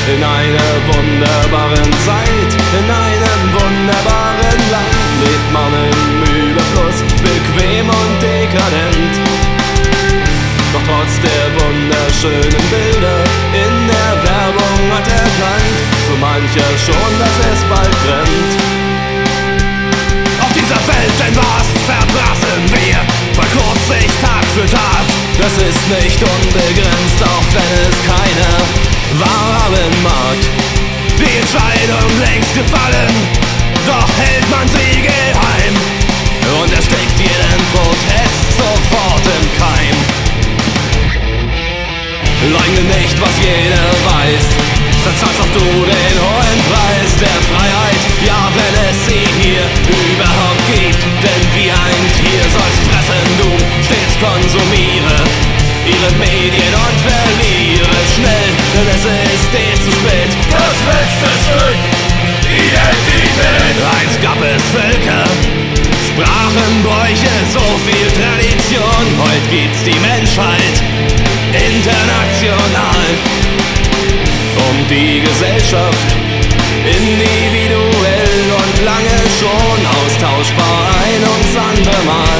in einer wunderbaren Zeit, in einem wunderbaren Land lebt man im Überfluss, bequem und dekadent. Doch trotz der wunderschönen Bilder in der Werbung hat erkannt so mancher schon, dass es bald brennt. Auf dieser Welt denn was verprassen wir, verkürzt sich Tag für Tag. Das ist nicht unbegrenzt, auch wenn es keiner wahren mag. Die Entscheidung längst gefallen, doch hält man sie geheim und erstickt jeden Protest sofort im Keim. Leugne nicht, was jeder weiß, sonst zahlst auch du den hohen Preis der Freiheit, ja, wenn es sie hier überhaupt gibt. Denn wie ein Tier sollst fressen du, stets konsumiere ihre Medien und verliere schnell, denn es ist zu spät. Das letzte Stück Identität. Einst gab es Völker, Sprachen, Bräuche, so viel Tradition. Heute gibt's die Menschheit international. Um die Gesellschaft individuell und lange schon austauschbar ein ums andere Mal.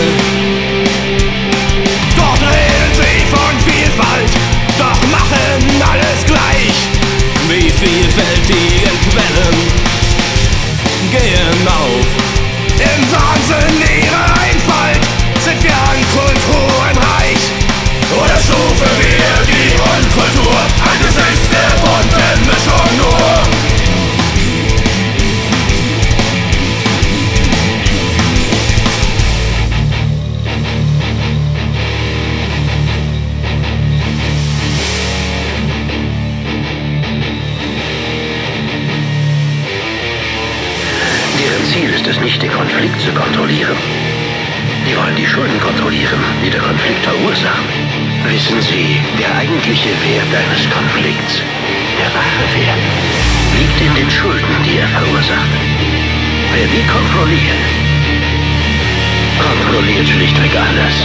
Dort reden sie von Vielfalt, doch machen alles gleich. Wie vielfältige Quellen gehen auf. Im Wahnsinn ihrer Einfalt sind wir an Kulturen reich. Oder stufen wir die Unkultur angesichts der bunten Mischung nur? Deren Ziel ist es nicht, den Konflikt zu kontrollieren. Die wollen die Schulden kontrollieren, die der Konflikt verursachen. Wissen Sie, der eigentliche Wert eines Konflikts, der wahre Wert, liegt in den Schulden, die er verursacht. Wer die kontrolliert, kontrolliert schlichtweg alles.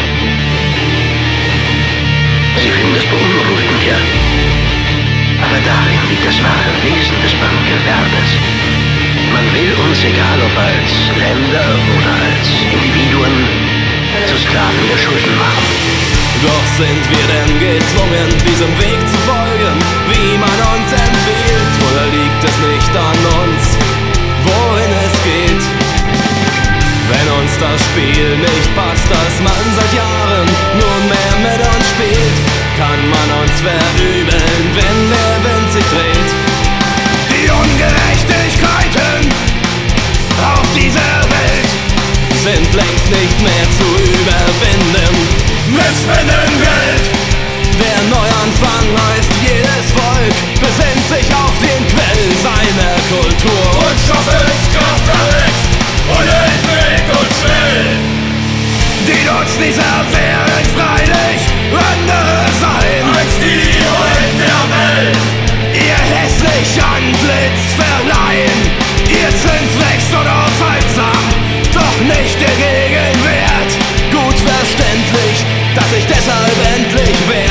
Sie finden das beunruhigend, ja? Aber darin liegt das wahre Wesen des Bankgewerbes. Man will uns, egal ob als Länder oder als Individuen, zu Sklaven der Schulden machen. Doch sind wir denn gezwungen, diesem Weg zu folgen, wie man uns empfiehlt? Oder liegt es nicht an uns, wohin es geht? Wenn uns das Spiel nicht passt, das man seit Jahren nunmehr mit uns spielt, kann man uns verübeln, wenn der Wind sich dreht. Die Ungerechtigkeiten auf dieser Welt sind längst nicht mehr zu überwinden. Missfinden Geld. Der Neuanfang heißt, jedes Volk besinnt sich auf den Quell seiner Kultur Und schafft es kraftverletzt, unentwegt und schnell. Die Nutzen dieser werden freilich andere sein Als die Helden der Welt. Ihr hässlich Antlitz verleihen, ihr Zins wächst unaufhaltsam, doch nicht der Gegenwert. Gut verständlich, dass ich deshalb endlich werde.